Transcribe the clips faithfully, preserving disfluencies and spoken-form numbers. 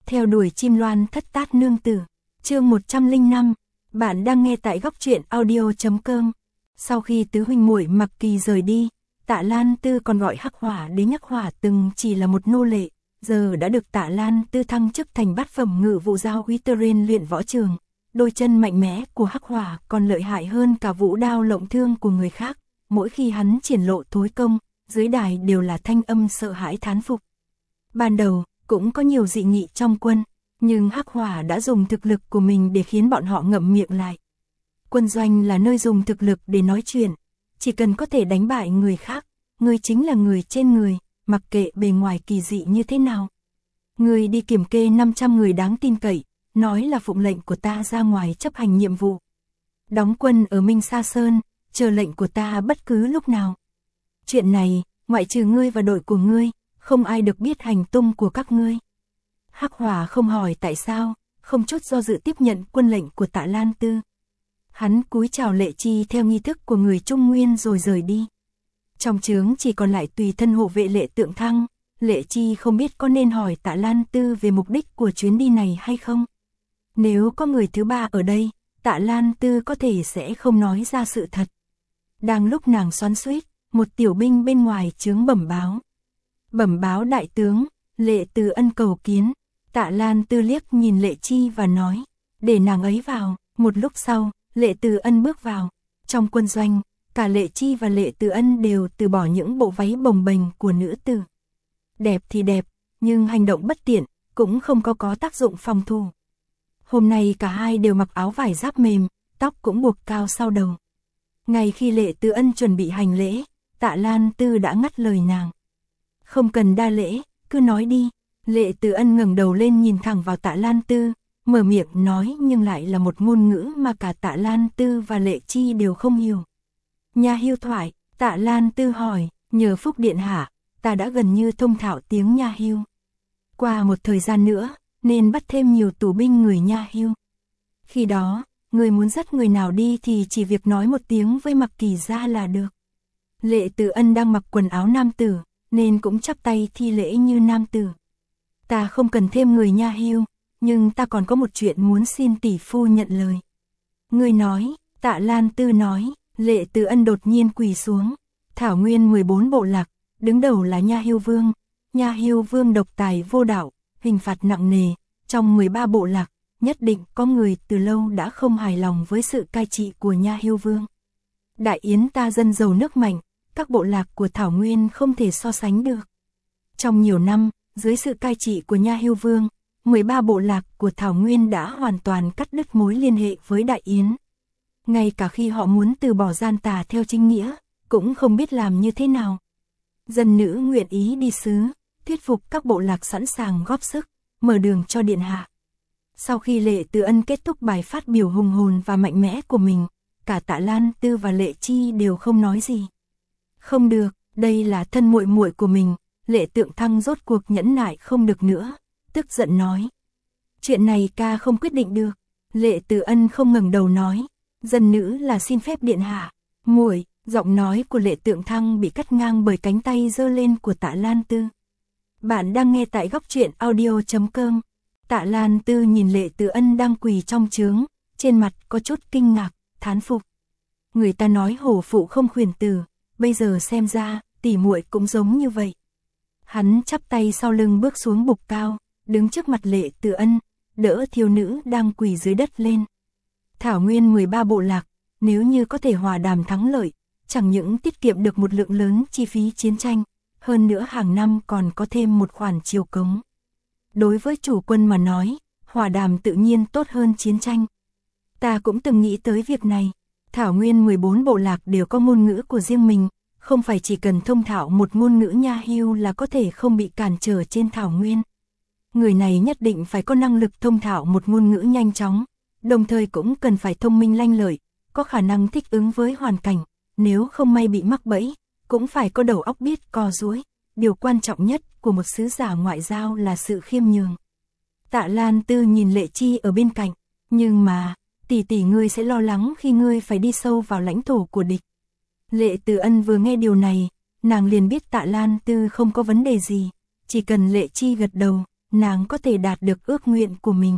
Theo đuổi chim loan thất tát nương tử. Chương một trăm lẻ năm. Bạn đang nghe tại góc truyện audio chấm com. Sau khi tứ huynh muội Mặc Kỳ rời đi, Tạ Lan Tư còn gọi Hắc Hỏa đến nhắc Hỏa từng chỉ là một nô lệ, giờ đã được Tạ Lan Tư thăng chức thành bát phẩm ngự vụ giao úy Teren luyện võ trường. Đôi chân mạnh mẽ của Hắc Hỏa còn lợi hại hơn cả vũ đao lộng thương của người khác. Mỗi khi hắn triển lộ thối công, dưới đài đều là thanh âm sợ hãi thán phục. Ban đầu, cũng có nhiều dị nghị trong quân, nhưng Hắc Hỏa đã dùng thực lực của mình để khiến bọn họ ngậm miệng lại. Quân doanh là nơi dùng thực lực để nói chuyện, chỉ cần có thể đánh bại người khác, người chính là người trên người, mặc kệ bề ngoài kỳ dị như thế nào. Người đi kiểm kê năm trăm người đáng tin cậy, nói là phụng lệnh của ta ra ngoài chấp hành nhiệm vụ. Đóng quân ở Minh Sa Sơn, chờ lệnh của ta bất cứ lúc nào. Chuyện này, ngoại trừ ngươi và đội của ngươi, không ai được biết hành tung của các ngươi. Hắc Hỏa không hỏi tại sao, không chút do dự tiếp nhận quân lệnh của Tạ Lan Tư. Hắn cúi chào Lệ Chi theo nghi thức của người Trung Nguyên rồi rời đi. Trong trướng chỉ còn lại tùy thân hộ vệ Lệ Tượng Thăng. Lệ Chi không biết có nên hỏi Tạ Lan Tư về mục đích của chuyến đi này hay không. Nếu có người thứ ba ở đây, Tạ Lan Tư có thể sẽ không nói ra sự thật. Đang lúc nàng xoắn xuýt, một tiểu binh bên ngoài trướng bẩm báo. Bẩm báo đại tướng, Lệ Từ Ân cầu kiến. Tạ Lan Tư liếc nhìn Lệ Chi và nói, để nàng ấy vào. Một lúc sau, Lệ Từ Ân bước vào. Trong quân doanh, cả Lệ Chi và Lệ Từ Ân đều từ bỏ những bộ váy bồng bềnh của nữ tử. Đẹp thì đẹp, nhưng hành động bất tiện, cũng không có có tác dụng phòng thủ. Hôm nay cả hai đều mặc áo vải giáp mềm, tóc cũng buộc cao sau đầu. Ngay khi Lệ Từ Ân chuẩn bị hành lễ, Tạ Lan Tư đã ngắt lời nàng. Không cần đa lễ, cứ nói đi. Lệ Từ Ân ngẩng đầu lên nhìn thẳng vào Tạ Lan Tư, mở miệng nói nhưng lại là một ngôn ngữ mà cả Tạ Lan Tư và Lệ Chi đều không hiểu. Nha Hưu thoại, Tạ Lan Tư hỏi, nhờ phúc điện hạ, ta đã gần như thông thạo tiếng Nha Hưu. Qua một thời gian nữa, nên bắt thêm nhiều tù binh người Nha Hưu. Khi đó, người muốn dắt người nào đi thì chỉ việc nói một tiếng với Mặc Kỳ ra là được. Lệ Từ Ân đang mặc quần áo nam tử, nên cũng chắp tay thi lễ như nam tử. Ta không cần thêm người Nha Hưu, nhưng ta còn có một chuyện muốn xin tỷ phu nhận lời. Người nói, Tạ Lan Tư nói. Lệ Từ Ân đột nhiên quỳ xuống. Thảo Nguyên mười bốn bộ lạc, đứng đầu là Nha Hưu Vương. Nha Hưu Vương độc tài vô đạo, hình phạt nặng nề. Trong mười ba bộ lạc, nhất định có người từ lâu đã không hài lòng với sự cai trị của Nha Hưu Vương. Đại Yến ta dân giàu nước mạnh, các bộ lạc của Thảo Nguyên không thể so sánh được. Trong nhiều năm, dưới sự cai trị của Nha Hưu Vương, mười ba bộ lạc của Thảo Nguyên đã hoàn toàn cắt đứt mối liên hệ với Đại Yến. Ngay cả khi họ muốn từ bỏ gian tà theo chính nghĩa, cũng không biết làm như thế nào. Dân nữ nguyện ý đi sứ, thuyết phục các bộ lạc sẵn sàng góp sức, mở đường cho điện hạ. Sau khi Lệ Từ Ân kết thúc bài phát biểu hùng hồn và mạnh mẽ của mình, cả Tạ Lan Tư và Lệ Chi đều không nói gì. Không được, đây là thân muội muội của mình. Lệ Tượng Thăng rốt cuộc nhẫn nại không được nữa, tức giận nói. Chuyện này ca không quyết định được. Lệ Từ Ân không ngẩng đầu nói, dân nữ là xin phép điện hạ. Muội, giọng nói của Lệ Tượng Thăng bị cắt ngang bởi cánh tay giơ lên của Tạ Lan Tư. Bạn đang nghe tại góc truyện audio chấm com. Tạ Lan Tư nhìn Lệ Từ Ân đang quỳ trong trướng, trên mặt có chút kinh ngạc, thán phục. Người ta nói hổ phụ không khuyển tử, bây giờ xem ra, tỷ muội cũng giống như vậy. Hắn chắp tay sau lưng bước xuống bục cao, đứng trước mặt Lệ Từ Ân, đỡ thiếu nữ đang quỳ dưới đất lên. Thảo Nguyên mười ba bộ lạc, nếu như có thể hòa đàm thắng lợi, chẳng những tiết kiệm được một lượng lớn chi phí chiến tranh, hơn nữa hàng năm còn có thêm một khoản chiêu cống. Đối với chủ quân mà nói, hòa đàm tự nhiên tốt hơn chiến tranh. Ta cũng từng nghĩ tới việc này. Thảo Nguyên mười bốn bộ lạc đều có ngôn ngữ của riêng mình, không phải chỉ cần thông thạo một ngôn ngữ Nha Hưu là có thể không bị cản trở trên Thảo Nguyên. Người này nhất định phải có năng lực thông thạo một ngôn ngữ nhanh chóng, đồng thời cũng cần phải thông minh lanh lợi, có khả năng thích ứng với hoàn cảnh, nếu không may bị mắc bẫy, cũng phải có đầu óc biết co duỗi. Điều quan trọng nhất của một sứ giả ngoại giao là sự khiêm nhường. Tạ Lan Tư nhìn Lệ Chi ở bên cạnh, nhưng mà, tỷ tỷ ngươi sẽ lo lắng khi ngươi phải đi sâu vào lãnh thổ của địch. Lệ Từ Ân vừa nghe điều này, nàng liền biết Tạ Lan Tư không có vấn đề gì, chỉ cần Lệ Chi gật đầu, nàng có thể đạt được ước nguyện của mình.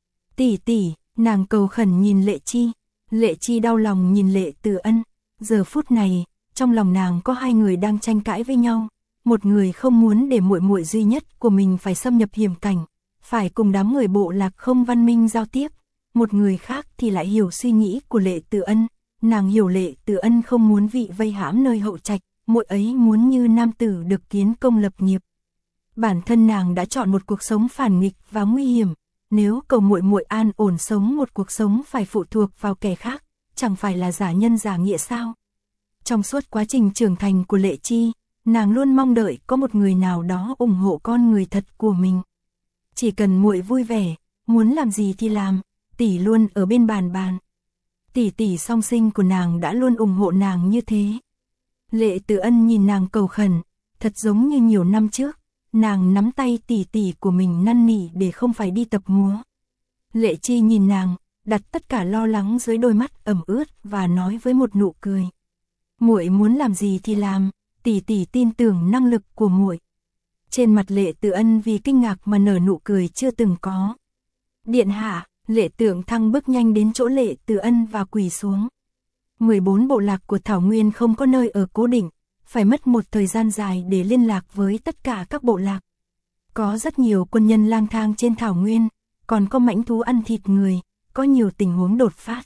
Tỷ tỷ, nàng cầu khẩn nhìn Lệ Chi. Lệ Chi đau lòng nhìn Lệ Từ Ân. Giờ phút này, trong lòng nàng có hai người đang tranh cãi với nhau. Một người không muốn để muội muội duy nhất của mình phải xâm nhập hiểm cảnh, phải cùng đám người bộ lạc không văn minh giao tiếp. Một người khác thì lại hiểu suy nghĩ của Lệ Từ Ân. Nàng hiểu Lệ Từ Ân không muốn bị vây hãm nơi hậu trạch, muội ấy muốn như nam tử được kiến công lập nghiệp. Bản thân nàng đã chọn một cuộc sống phản nghịch và nguy hiểm, nếu cầu muội muội an ổn sống một cuộc sống phải phụ thuộc vào kẻ khác, chẳng phải là giả nhân giả nghĩa sao? Trong suốt quá trình trưởng thành của Lệ Chi, nàng luôn mong đợi có một người nào đó ủng hộ con người thật của mình. Chỉ cần muội vui vẻ, muốn làm gì thì làm, tỷ luôn ở bên bàn bàn. Tỷ tỷ song sinh của nàng đã luôn ủng hộ nàng như thế. Lệ Từ Ân nhìn nàng cầu khẩn, thật giống như nhiều năm trước, nàng nắm tay tỷ tỷ của mình năn nỉ để không phải đi tập múa. Lệ Chi nhìn nàng, đặt tất cả lo lắng dưới đôi mắt ẩm ướt và nói với một nụ cười. Muội muốn làm gì thì làm, tỷ tỷ tin tưởng năng lực của muội. Trên mặt Lệ Từ Ân vì kinh ngạc mà nở nụ cười chưa từng có. Điện hạ, Lệ Tượng Thăng bước nhanh đến chỗ Lệ Từ Ân và quỳ xuống. mười bốn bộ lạc của Thảo Nguyên không có nơi ở cố định, phải mất một thời gian dài để liên lạc với tất cả các bộ lạc. Có rất nhiều quân nhân lang thang trên Thảo Nguyên, còn có mãnh thú ăn thịt người, có nhiều tình huống đột phát.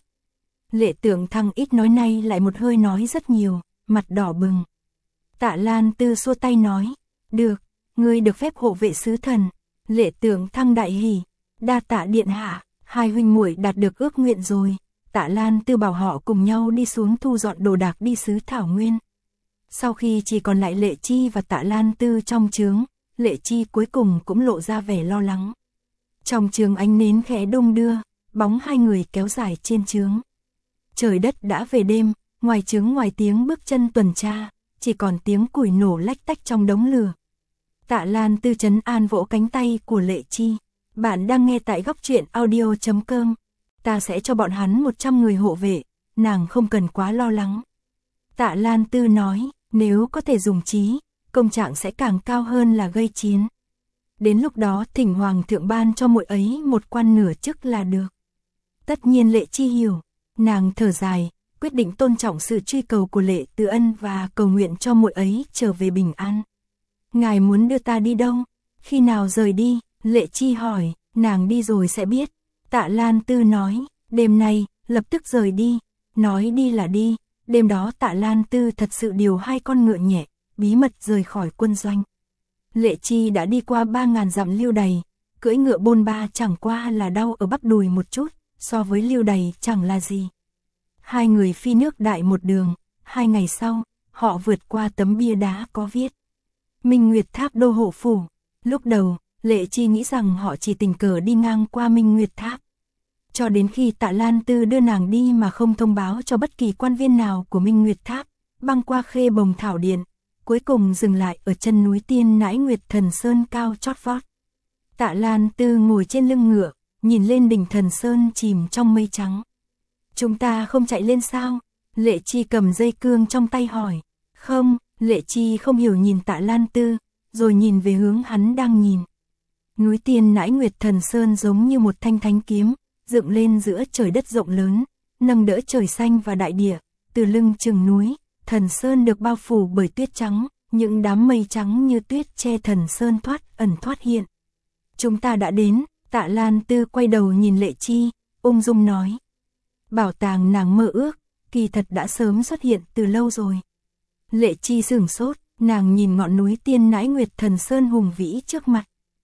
Lệ Tượng Thăng ít nói nay lại một hơi nói rất nhiều, mặt đỏ bừng. Tạ Lan Tư xua tay nói, được, ngươi được phép hộ vệ sứ thần. Lệ Tượng Thăng đại hỉ, đa tạ điện hạ, hai huynh muội đạt được ước nguyện rồi. Tạ Lan Tư bảo họ cùng nhau đi xuống thu dọn đồ đạc đi xứ Thảo Nguyên. Sau khi chỉ còn lại Lệ Chi và Tạ Lan Tư trong trướng, Lệ Chi cuối cùng cũng lộ ra vẻ lo lắng. Trong trướng ánh nến khẽ đung đưa, bóng hai người kéo dài trên trướng. Trời đất đã về đêm, ngoài trướng ngoài tiếng bước chân tuần tra, chỉ còn tiếng củi nổ lách tách trong đống lửa. Tạ Lan Tư trấn an vỗ cánh tay của Lệ Chi. Bạn đang nghe tại góc truyện audio chấm com. Ta sẽ cho bọn hắn một trăm người hộ vệ, nàng không cần quá lo lắng. Tạ Lan Tư nói, nếu có thể dùng trí, công trạng sẽ càng cao hơn là gây chiến. Đến lúc đó thỉnh hoàng thượng ban cho muội ấy một quan nửa chức là được. Tất nhiên Lệ Chi hiểu, nàng thở dài, quyết định tôn trọng sự truy cầu của Lệ Từ Ân và cầu nguyện cho muội ấy trở về bình an. Ngài muốn đưa ta đi đâu? Khi nào rời đi? Lệ Chi hỏi, nàng đi rồi sẽ biết. Tạ Lan Tư nói, đêm nay, lập tức rời đi. Nói đi là đi, đêm đó Tạ Lan Tư thật sự điều hai con ngựa nhẹ, bí mật rời khỏi quân doanh. Lệ Chi đã đi qua ba ngàn dặm lưu đày, cưỡi ngựa bôn ba chẳng qua là đau ở bắp đùi một chút, so với lưu đày chẳng là gì. Hai người phi nước đại một đường, hai ngày sau, họ vượt qua tấm bia đá có viết Minh Nguyệt Tháp đô hộ phủ. Lúc đầu, Lệ Chi nghĩ rằng họ chỉ tình cờ đi ngang qua Minh Nguyệt Tháp. Cho đến khi Tạ Lan Tư đưa nàng đi mà không thông báo cho bất kỳ quan viên nào của Minh Nguyệt Tháp, băng qua Khê Bồng Thảo Điện, cuối cùng dừng lại ở chân núi Tiên Nãi Nguyệt Thần Sơn cao chót vót. Tạ Lan Tư ngồi trên lưng ngựa, nhìn lên đỉnh Thần Sơn chìm trong mây trắng. Chúng ta không chạy lên sao? Lệ Chi cầm dây cương trong tay hỏi. Không, Lệ Chi không hiểu nhìn Tạ Lan Tư, rồi nhìn về hướng hắn đang nhìn. Núi Tiên Nãi Nguyệt Thần Sơn giống như một thanh thánh kiếm, dựng lên giữa trời đất rộng lớn, nâng đỡ trời xanh và đại địa. Từ lưng chừng núi, Thần Sơn được bao phủ bởi tuyết trắng, những đám mây trắng như tuyết che Thần Sơn thoát ẩn thoát hiện. Chúng ta đã đến. Tạ Lan Tư quay đầu nhìn Lệ Chi, ung dung nói. Bảo tàng nàng mơ ước, kỳ thật đã sớm xuất hiện từ lâu rồi. Lệ Chi sửng sốt, nàng nhìn ngọn núi Tiên Nãi Nguyệt Thần Sơn hùng vĩ trước mặt.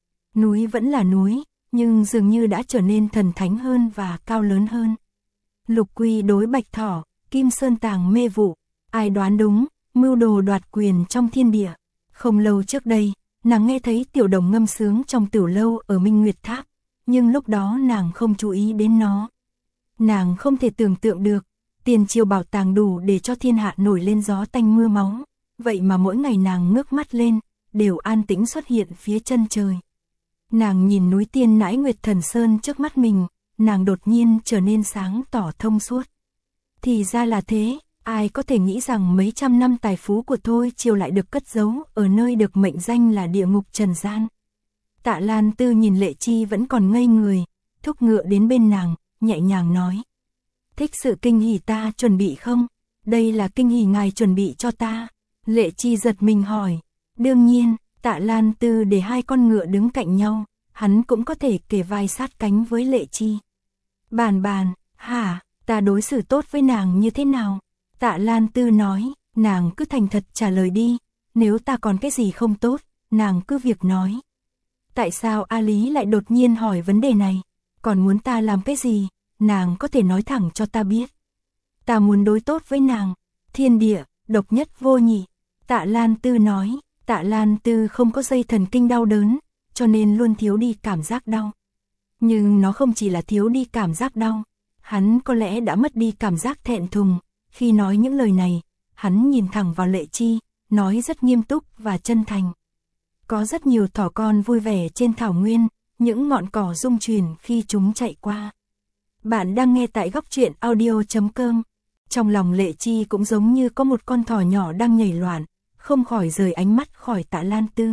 Núi vẫn là núi, nhưng dường như đã trở nên thần thánh hơn và cao lớn hơn. Lục Quy đối Bạch Thỏ, Kim Sơn tàng mê vụ, ai đoán đúng, mưu đồ đoạt quyền trong thiên địa. Không lâu trước đây, nàng nghe thấy Tiểu Đồng ngâm sướng trong tiểu lâu ở Minh Nguyệt Tháp, nhưng lúc đó nàng không chú ý đến nó. Nàng không thể tưởng tượng được, tiền triều bảo tàng đủ để cho thiên hạ nổi lên gió tanh mưa máu, vậy mà mỗi ngày nàng ngước mắt lên, đều an tĩnh xuất hiện phía chân trời. Nàng nhìn núi Tiên Nãi Nguyệt Thần Sơn trước mắt mình, nàng đột nhiên trở nên sáng tỏ thông suốt. Thì ra là thế, ai có thể nghĩ rằng mấy trăm năm tài phú của Thôi Triều lại được cất giấu ở nơi được mệnh danh là địa ngục trần gian. Tạ Lan Tư nhìn Lệ Chi vẫn còn ngây người, thúc ngựa đến bên nàng, nhẹ nhàng nói. Thích sự kinh hỉ ta chuẩn bị không? Đây là kinh hỉ ngài chuẩn bị cho ta. Lệ Chi giật mình hỏi. Đương nhiên, Tạ Lan Tư để hai con ngựa đứng cạnh nhau, hắn cũng có thể kề vai sát cánh với Lệ Chi. Bàn bàn, hả, ta đối xử tốt với nàng như thế nào? Tạ Lan Tư nói, nàng cứ thành thật trả lời đi, nếu ta còn cái gì không tốt, nàng cứ việc nói. Tại sao A Lý lại đột nhiên hỏi vấn đề này? Còn muốn ta làm cái gì? Nàng có thể nói thẳng cho ta biết. Ta muốn đối tốt với nàng, thiên địa, độc nhất vô nhị. Tạ Lan Tư nói, Tạ Lan Tư không có dây thần kinh đau đớn, cho nên luôn thiếu đi cảm giác đau. Nhưng nó không chỉ là thiếu đi cảm giác đau, hắn có lẽ đã mất đi cảm giác thẹn thùng. Khi nói những lời này, hắn nhìn thẳng vào Lệ Chi, nói rất nghiêm túc và chân thành. Có rất nhiều thỏ con vui vẻ trên thảo nguyên, những ngọn cỏ rung chuyển khi chúng chạy qua. Bạn đang nghe tại góc truyện audio chấm com. Trong lòng Lệ Chi cũng giống như có một con thỏ nhỏ đang nhảy loạn, không khỏi rời ánh mắt khỏi Tạ Lan Tư.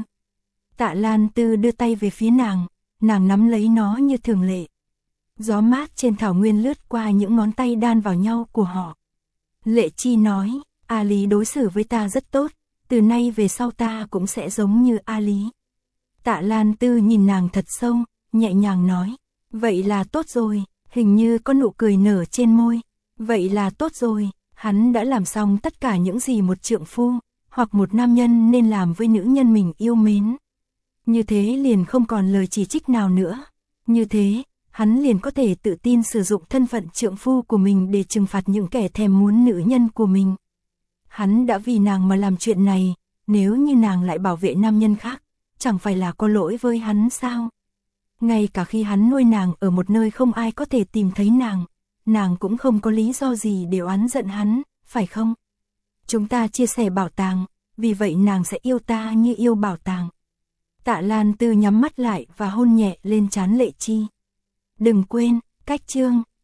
Tạ Lan Tư đưa tay về phía nàng, nàng nắm lấy nó như thường lệ. Gió mát trên thảo nguyên lướt qua những ngón tay đan vào nhau của họ. Lệ Chi nói, A Lý đối xử với ta rất tốt, từ nay về sau ta cũng sẽ giống như A Lý. Tạ Lan Tư nhìn nàng thật sâu, nhẹ nhàng nói, vậy là tốt rồi, hình như có nụ cười nở trên môi. Vậy là tốt rồi, hắn đã làm xong tất cả những gì một trượng phu, hoặc một nam nhân nên làm với nữ nhân mình yêu mến. Như thế liền không còn lời chỉ trích nào nữa. Như thế, hắn liền có thể tự tin sử dụng thân phận trượng phu của mình để trừng phạt những kẻ thèm muốn nữ nhân của mình. Hắn đã vì nàng mà làm chuyện này, nếu như nàng lại bảo vệ nam nhân khác, chẳng phải là có lỗi với hắn sao? Ngay cả khi hắn nuôi nàng ở một nơi không ai có thể tìm thấy nàng, nàng cũng không có lý do gì để oán giận hắn, phải không? Chúng ta chia sẻ bảo tàng, vì vậy nàng sẽ yêu ta như yêu bảo tàng. Tạ Lan Tư nhắm mắt lại và hôn nhẹ lên trán Lệ Chi. Đừng quên, cách chương.